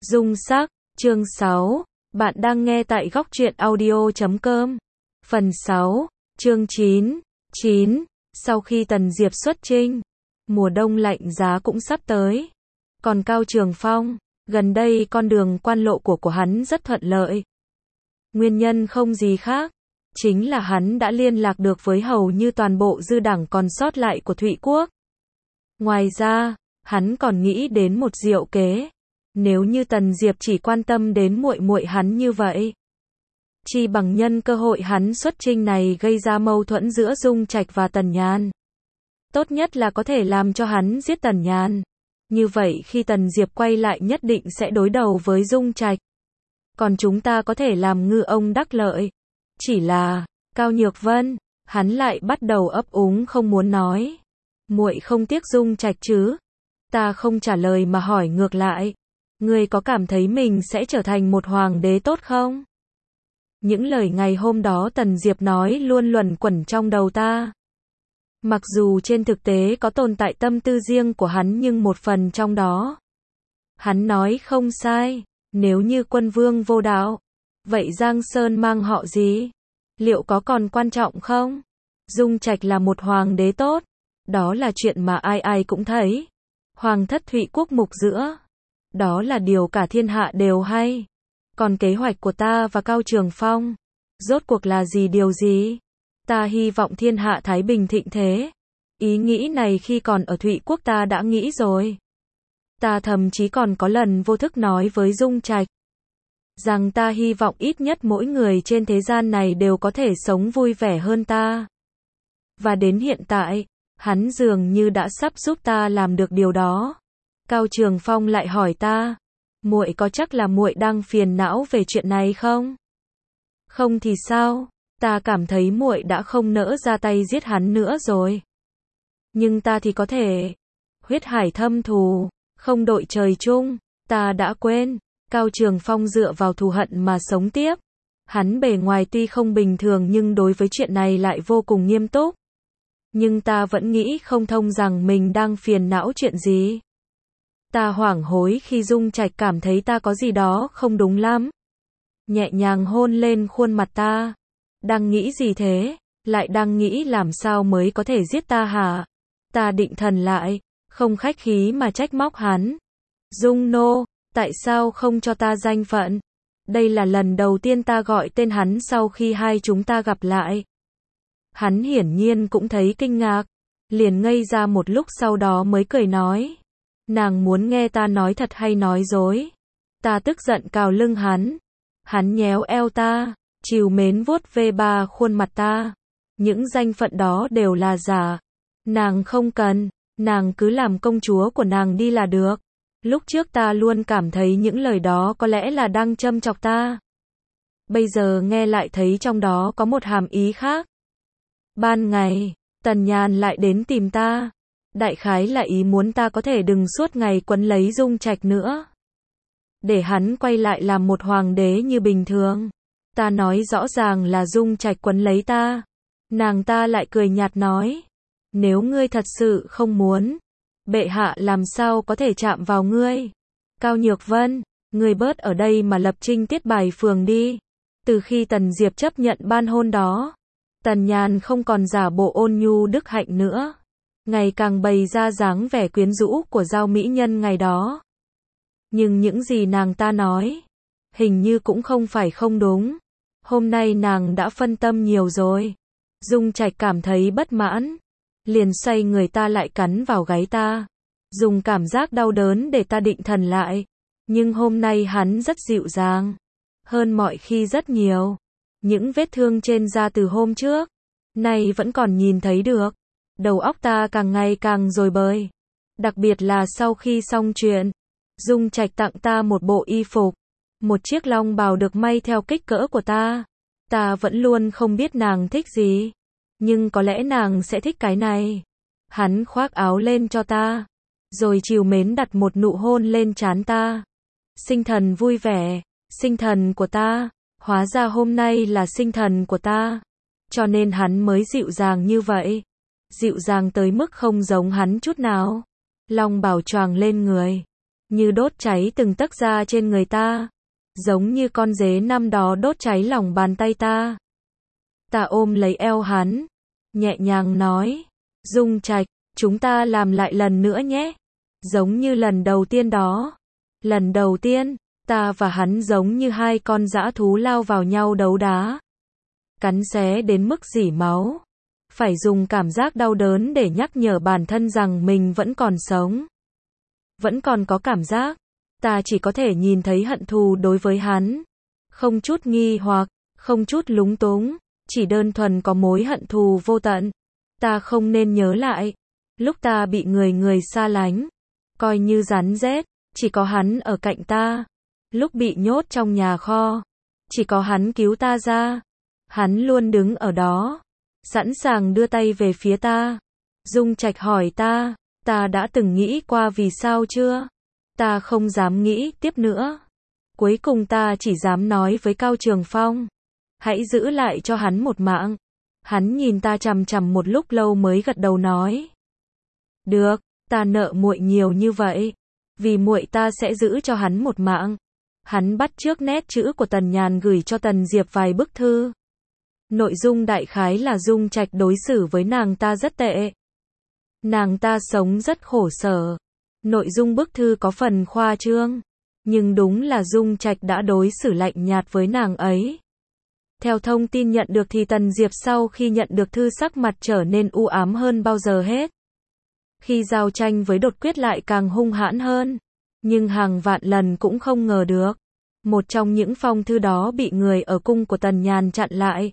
Dung sắc, chương 6, bạn đang nghe tại góc truyện audio.com. Phần 6, chương 9, sau khi Tần Diệp xuất chinh, mùa đông lạnh giá cũng sắp tới. Còn Cao Trường Phong, gần đây con đường quan lộ của hắn rất thuận lợi. Nguyên nhân không gì khác, chính là hắn đã liên lạc được với hầu như toàn bộ dư đảng còn sót lại của Thụy Quốc. Ngoài ra, hắn còn nghĩ đến một diệu kế. Nếu như Tần Diệp chỉ quan tâm đến muội muội hắn như vậy, chi bằng nhân cơ hội hắn xuất chinh này gây ra mâu thuẫn giữa Dung Trạch và Tần Nhàn. Tốt nhất là có thể làm cho hắn giết Tần Nhàn. Như vậy khi Tần Diệp quay lại nhất định sẽ đối đầu với Dung Trạch. Còn chúng ta có thể làm ngư ông đắc lợi. Chỉ là, Cao Nhược Vân, hắn lại bắt đầu ấp úng không muốn nói. Muội không tiếc Dung Trạch chứ? Ta không trả lời mà hỏi ngược lại. Ngươi có cảm thấy mình sẽ trở thành một hoàng đế tốt không? Những lời ngày hôm đó Tần Diệp nói luôn luẩn quẩn trong đầu ta. Mặc dù trên thực tế có tồn tại tâm tư riêng của hắn nhưng một phần trong đó. Hắn nói không sai, nếu như Quân Vương vô đạo, vậy Giang Sơn mang họ gì? Liệu có còn quan trọng không? Dung Trạch là một hoàng đế tốt, đó là chuyện mà ai ai cũng thấy. Hoàng thất Thụy Quốc mục giữa, đó là điều cả thiên hạ đều hay. Còn kế hoạch của ta và Cao Trường Phong, rốt cuộc là điều gì? Ta hy vọng thiên hạ thái bình thịnh thế. Ý nghĩ này khi còn ở Thụy Quốc ta đã nghĩ rồi. Ta thậm chí còn có lần vô thức nói với Dung Trạch rằng ta hy vọng ít nhất mỗi người trên thế gian này đều có thể sống vui vẻ hơn ta. Và đến hiện tại, hắn dường như đã sắp giúp ta làm được điều đó. Cao Trường Phong lại hỏi ta, muội có chắc là muội đang phiền não về chuyện này không? Không thì sao? Ta cảm thấy muội đã không nỡ ra tay giết hắn nữa rồi. Nhưng ta thì có thể. Huyết hải thâm thù, không đội trời chung, ta đã quên. Cao Trường Phong dựa vào thù hận mà sống tiếp. Hắn bề ngoài tuy không bình thường nhưng đối với chuyện này lại vô cùng nghiêm túc. Nhưng ta vẫn nghĩ không thông rằng mình đang phiền não chuyện gì. Ta hoảng hối khi Dung Trạch cảm thấy ta có gì đó không đúng lắm. Nhẹ nhàng hôn lên khuôn mặt ta. Đang nghĩ gì thế? Lại đang nghĩ làm sao mới có thể giết ta hả? Ta định thần lại, không khách khí mà trách móc hắn. Dung nô, tại sao không cho ta danh phận? Đây là lần đầu tiên ta gọi tên hắn sau khi hai chúng ta gặp lại. Hắn hiển nhiên cũng thấy kinh ngạc, liền ngây ra một lúc sau đó mới cười nói. Nàng muốn nghe ta nói thật hay nói dối? Ta tức giận cào lưng hắn. Hắn nhéo eo ta, trìu mến vuốt ve ba khuôn mặt ta. Những danh phận đó đều là giả. Nàng không cần, nàng cứ làm công chúa của nàng đi là được. Lúc trước ta luôn cảm thấy những lời đó có lẽ là đang châm chọc ta. Bây giờ nghe lại thấy trong đó có một hàm ý khác. Ban ngày, Tần Nhàn lại đến tìm ta. Đại khái là ý muốn ta có thể đừng suốt ngày quấn lấy Dung Trạch nữa. Để hắn quay lại làm một hoàng đế như bình thường. Ta nói rõ ràng là Dung Trạch quấn lấy ta. Nàng ta lại cười nhạt nói. Nếu ngươi thật sự không muốn, bệ hạ làm sao có thể chạm vào ngươi. Cao Nhược Vân, ngươi bớt ở đây mà lập trinh tiết bài phường đi. Từ khi Tần Diệp chấp nhận ban hôn đó, Tần Nhàn không còn giả bộ ôn nhu đức hạnh nữa. Ngày càng bày ra dáng vẻ quyến rũ của giao mỹ nhân ngày đó. Nhưng những gì nàng ta nói, hình như cũng không phải không đúng. Hôm nay nàng đã phân tâm nhiều rồi. Dung Trạch cảm thấy bất mãn, liền xoay người ta lại cắn vào gáy ta. Dùng cảm giác đau đớn để ta định thần lại. Nhưng hôm nay hắn rất dịu dàng, hơn mọi khi rất nhiều. Những vết thương trên da từ hôm trước, nay vẫn còn nhìn thấy được. Đầu óc ta càng ngày càng rối bời. Đặc biệt là sau khi xong chuyện, Dung Trạch tặng ta một bộ y phục, một chiếc long bào được may theo kích cỡ của ta. Ta vẫn luôn không biết nàng thích gì, nhưng có lẽ nàng sẽ thích cái này. Hắn khoác áo lên cho ta, rồi trìu mến đặt một nụ hôn lên trán ta. Sinh thần vui vẻ, sinh thần của ta, hóa ra hôm nay là sinh thần của ta. Cho nên hắn mới dịu dàng như vậy. Dịu dàng tới mức không giống hắn chút nào. Long bào choàng lên người, như đốt cháy từng tấc da trên người ta, giống như con dế năm đó đốt cháy lòng bàn tay ta. Ta ôm lấy eo hắn, nhẹ nhàng nói, Dung Trạch, chúng ta làm lại lần nữa nhé, giống như lần đầu tiên đó. Lần đầu tiên, ta và hắn giống như hai con dã thú lao vào nhau đấu đá, cắn xé đến mức rỉ máu, phải dùng cảm giác đau đớn để nhắc nhở bản thân rằng mình vẫn còn sống, vẫn còn có cảm giác. Ta chỉ có thể nhìn thấy hận thù đối với hắn, không chút nghi hoặc, không chút lúng túng, chỉ đơn thuần có mối hận thù vô tận. Ta không nên nhớ lại, lúc ta bị người xa lánh, coi như rắn rết, chỉ có hắn ở cạnh ta. Lúc bị nhốt trong nhà kho, chỉ có hắn cứu ta ra. Hắn luôn đứng ở đó, sẵn sàng đưa tay về phía ta. Dung Trạch hỏi ta đã từng nghĩ qua vì sao chưa? Ta không dám nghĩ tiếp nữa. Cuối cùng ta chỉ dám nói với Cao Trường Phong, hãy giữ lại cho hắn một mạng. Hắn nhìn ta chằm chằm một lúc lâu mới gật đầu nói, được, ta nợ muội nhiều như vậy, vì muội ta sẽ giữ cho hắn một mạng. Hắn bắt chước nét chữ của Tần Nhàn gửi cho Tần Diệp vài bức thư. Nội dung đại khái là Dung Trạch đối xử với nàng ta rất tệ, nàng ta sống rất khổ sở. Nội dung bức thư có phần khoa trương, nhưng đúng là Dung Trạch đã đối xử lạnh nhạt với nàng ấy. Theo thông tin nhận được thì Tần Diệp sau khi nhận được thư sắc mặt trở nên u ám hơn bao giờ hết. Khi giao tranh với Đột Quyết lại càng hung hãn hơn, nhưng hàng vạn lần cũng không ngờ được, một trong những phong thư đó bị người ở cung của Tần Nhàn chặn lại.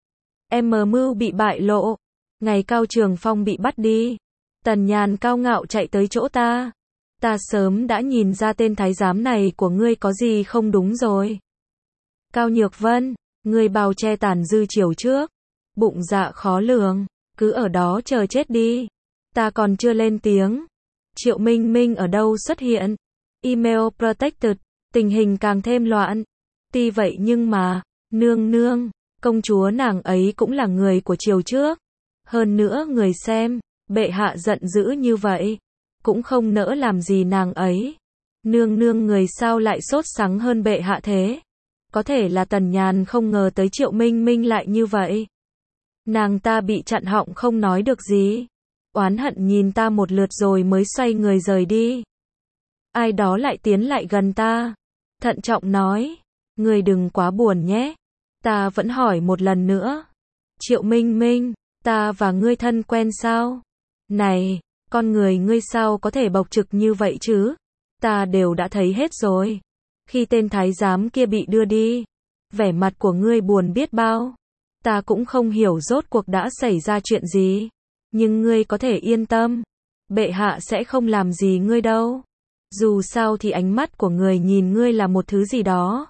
Mưu bị bại lộ, ngày Cao Trường Phong bị bắt đi, Tần Nhàn cao ngạo chạy tới chỗ ta. Ta sớm đã nhìn ra tên thái giám này của ngươi có gì không đúng rồi. Cao Nhược Vân, ngươi bào che tàn dư chiều trước, bụng dạ khó lường, cứ ở đó chờ chết đi. Ta còn chưa lên tiếng, Triệu Minh Minh ở đâu xuất hiện? Email protected, tình hình càng thêm loạn. Tuy vậy nhưng mà, nương, công chúa nàng ấy cũng là người của triều trước. Hơn nữa người xem, bệ hạ giận dữ như vậy, cũng không nỡ làm gì nàng ấy. Nương người sao lại sốt sắng hơn bệ hạ thế? Có thể là Tần Nhàn không ngờ tới Triệu Minh Minh lại như vậy. Nàng ta bị chặn họng không nói được gì, oán hận nhìn ta một lượt rồi mới xoay người rời đi. Ai đó lại tiến lại gần ta, thận trọng nói, ngươi đừng quá buồn nhé. Ta vẫn hỏi một lần nữa, Triệu Minh Minh, ta và ngươi thân quen sao? Này, con người ngươi sao có thể bộc trực như vậy chứ? Ta đều đã thấy hết rồi. Khi tên thái giám kia bị đưa đi, vẻ mặt của ngươi buồn biết bao. Ta cũng không hiểu rốt cuộc đã xảy ra chuyện gì. Nhưng ngươi có thể yên tâm, bệ hạ sẽ không làm gì ngươi đâu. Dù sao thì ánh mắt của người nhìn ngươi là một thứ gì đó.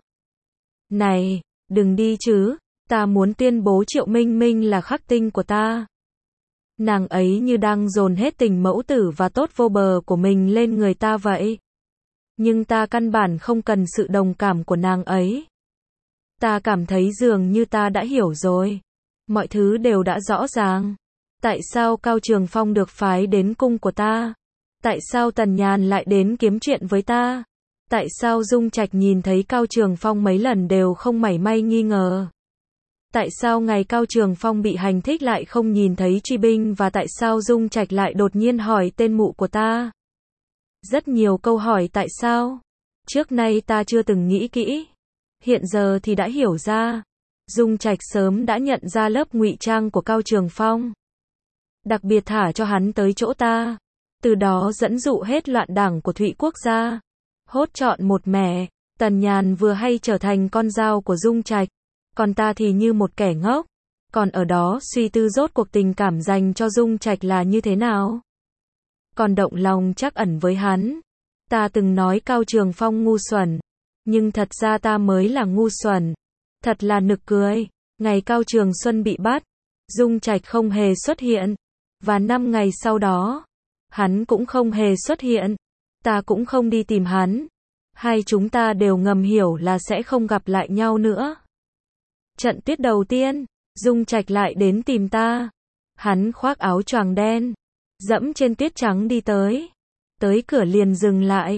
Này, đừng đi chứ, ta muốn tuyên bố Triệu Minh Minh là khắc tinh của ta. Nàng ấy như đang dồn hết tình mẫu tử và tốt vô bờ của mình lên người ta vậy. Nhưng ta căn bản không cần sự đồng cảm của nàng ấy. Ta cảm thấy dường như ta đã hiểu rồi. Mọi thứ đều đã rõ ràng. Tại sao Cao Trường Phong được phái đến cung của ta? Tại sao Tần Nhàn lại đến kiếm chuyện với ta? Tại sao Dung Trạch nhìn thấy Cao Trường Phong mấy lần đều không mảy may nghi ngờ? Tại sao ngày Cao Trường Phong bị hành thích lại không nhìn thấy truy binh và tại sao Dung Trạch lại đột nhiên hỏi tên mụ của ta? Rất nhiều câu hỏi tại sao. Trước nay ta chưa từng nghĩ kỹ. Hiện giờ thì đã hiểu ra. Dung Trạch sớm đã nhận ra lớp ngụy trang của Cao Trường Phong. Đặc biệt thả cho hắn tới chỗ ta. Từ đó dẫn dụ hết loạn đảng của Thụy Quốc gia. Hốt trọn một mẻ. Tần Nhàn vừa hay trở thành con dao của Dung Trạch. Còn ta thì như một kẻ ngốc. Còn ở đó suy tư rốt cuộc tình cảm dành cho Dung Trạch là như thế nào. Còn động lòng trắc ẩn với hắn. Ta từng nói Cao Trường Phong ngu xuẩn. Nhưng thật ra ta mới là ngu xuẩn. Thật là nực cười. Ngày Cao Trường Xuân bị bắt, Dung Trạch không hề xuất hiện. Và 5 ngày sau đó, hắn cũng không hề xuất hiện. Ta cũng không đi tìm hắn. Hai chúng ta đều ngầm hiểu là sẽ không gặp lại nhau nữa. Trận tuyết đầu tiên, Dung Trạch lại đến tìm ta. Hắn khoác áo choàng đen, dẫm trên tuyết trắng đi tới. Tới cửa liền dừng lại.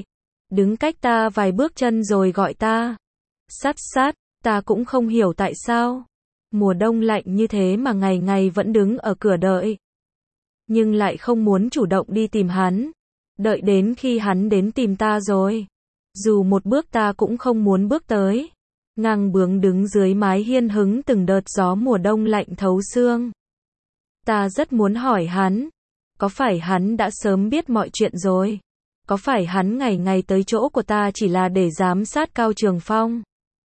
đứng cách ta vài bước chân rồi gọi ta. Sắt sát, ta cũng không hiểu tại sao. Mùa đông lạnh như thế mà ngày ngày vẫn đứng ở cửa đợi. Nhưng lại không muốn chủ động đi tìm hắn. Đợi đến khi hắn đến tìm ta rồi. Dù một bước ta cũng không muốn bước tới. Ngang bướng đứng dưới mái hiên hứng từng đợt gió mùa đông lạnh thấu xương. Ta rất muốn hỏi hắn. Có phải hắn đã sớm biết mọi chuyện rồi? Có phải hắn ngày ngày tới chỗ của ta chỉ là để giám sát Cao Trường Phong?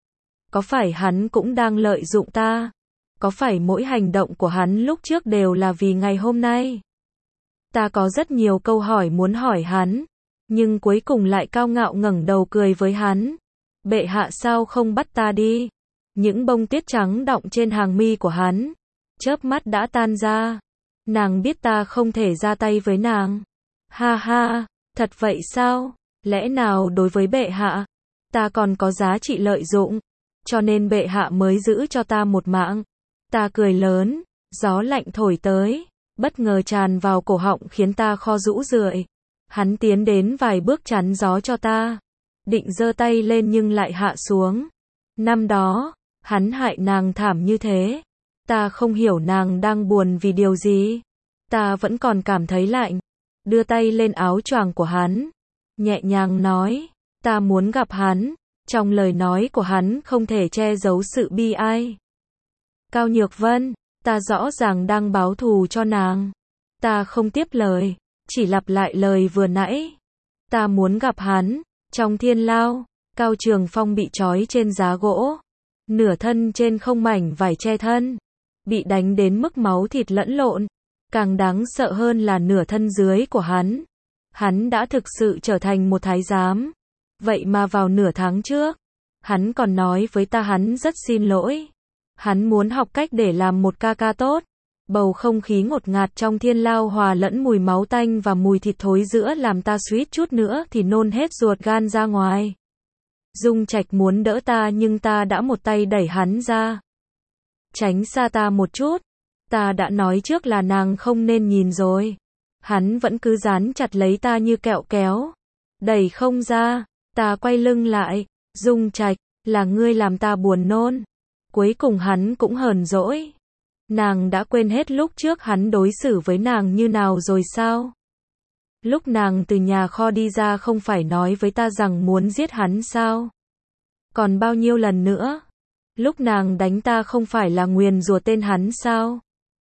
Có phải hắn cũng đang lợi dụng ta? Có phải mỗi hành động của hắn lúc trước đều là vì ngày hôm nay? Ta có rất nhiều câu hỏi muốn hỏi hắn, nhưng cuối cùng lại cao ngạo ngẩng đầu cười với hắn. Bệ hạ sao không bắt ta đi? Những bông tuyết trắng đọng trên hàng mi của hắn, chớp mắt đã tan ra. Nàng biết ta không thể ra tay với nàng. Ha ha, thật vậy sao? Lẽ nào đối với bệ hạ, ta còn có giá trị lợi dụng, cho nên bệ hạ mới giữ cho ta một mạng. Ta cười lớn, gió lạnh thổi tới, bất ngờ tràn vào cổ họng khiến ta kho rũ rượi. Hắn tiến đến vài bước chắn gió cho ta, định giơ tay lên nhưng lại hạ xuống. Năm đó, hắn hại nàng thảm như thế. Ta không hiểu nàng đang buồn vì điều gì. Ta vẫn còn cảm thấy lạnh. Đưa tay lên áo choàng của hắn, nhẹ nhàng nói, ta muốn gặp hắn. Trong lời nói của hắn không thể che giấu sự bi ai. Cao Nhược Vân, ta rõ ràng đang báo thù cho nàng. Ta không tiếp lời, chỉ lặp lại lời vừa nãy. Ta muốn gặp hắn. Trong thiên lao, Cao Trường Phong bị trói trên giá gỗ. Nửa thân trên không mảnh vải che thân. Bị đánh đến mức máu thịt lẫn lộn. Càng đáng sợ hơn là nửa thân dưới của hắn. Hắn đã thực sự trở thành một thái giám. Vậy mà vào nửa tháng trước, hắn còn nói với ta hắn rất xin lỗi. Hắn muốn học cách để làm một ca ca tốt. Bầu không khí ngột ngạt trong thiên lao hòa lẫn mùi máu tanh và mùi thịt thối giữa làm ta suýt chút nữa thì nôn hết ruột gan ra ngoài. Dung Trạch muốn đỡ ta nhưng ta đã một tay đẩy hắn ra. Tránh xa ta một chút. Ta đã nói trước là nàng không nên nhìn rồi. Hắn vẫn cứ dán chặt lấy ta như kẹo kéo. Đẩy không ra. Ta quay lưng lại. Dung Trạch, là ngươi làm ta buồn nôn. Cuối cùng hắn cũng hờn dỗi. Nàng đã quên hết lúc trước hắn đối xử với nàng như nào rồi sao? Lúc nàng từ nhà kho đi ra không phải nói với ta rằng muốn giết hắn sao? Còn bao nhiêu lần nữa? Lúc nàng đánh ta không phải là nguyền rủa tên hắn sao?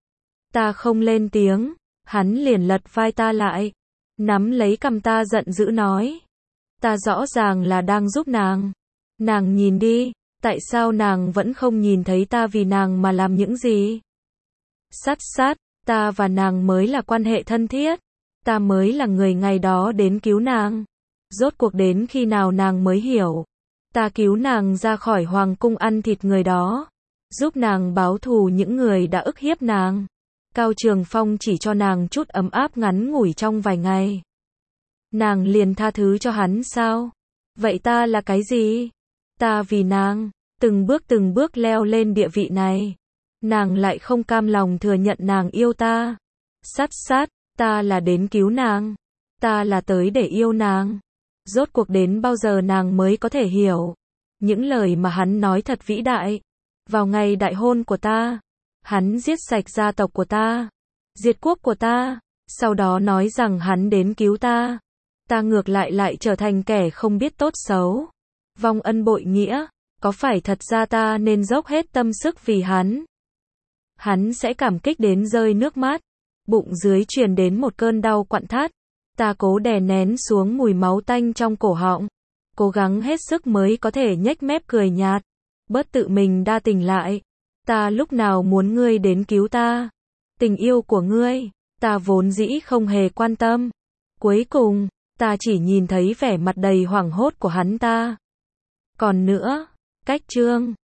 Ta không lên tiếng, hắn liền lật vai ta lại, nắm lấy cằm ta giận dữ nói. Ta rõ ràng là đang giúp nàng. Nàng nhìn đi, tại sao nàng vẫn không nhìn thấy ta vì nàng mà làm những gì? Sắt sát, ta và nàng mới là quan hệ thân thiết. Ta mới là người ngày đó đến cứu nàng. Rốt cuộc đến khi nào nàng mới hiểu. Ta cứu nàng ra khỏi hoàng cung ăn thịt người đó. Giúp nàng báo thù những người đã ức hiếp nàng. Cao Trường Phong chỉ cho nàng chút ấm áp ngắn ngủi trong vài ngày. Nàng liền tha thứ cho hắn sao? Vậy ta là cái gì? Ta vì nàng, từng bước leo lên địa vị này. Nàng lại không cam lòng thừa nhận nàng yêu ta. Sắt sát, ta là đến cứu nàng. Ta là tới để yêu nàng. Rốt cuộc đến bao giờ nàng mới có thể hiểu. Những lời mà hắn nói thật vĩ đại. Vào ngày đại hôn của ta, hắn giết sạch gia tộc của ta, diệt quốc của ta, sau đó nói rằng hắn đến cứu ta. Ta ngược lại trở thành kẻ không biết tốt xấu. Vong ân bội nghĩa, có phải thật ra ta nên dốc hết tâm sức vì hắn? Hắn sẽ cảm kích đến rơi nước mắt. Bụng dưới truyền đến một cơn đau quặn thắt. Ta cố đè nén xuống mùi máu tanh trong cổ họng. Cố gắng hết sức mới có thể nhếch mép cười nhạt. Bớt tự mình đa tình lại. Ta lúc nào muốn ngươi đến cứu ta? Tình yêu của ngươi, ta vốn dĩ không hề quan tâm. Cuối cùng, ta chỉ nhìn thấy vẻ mặt đầy hoảng hốt của hắn ta. Còn nữa, cách chương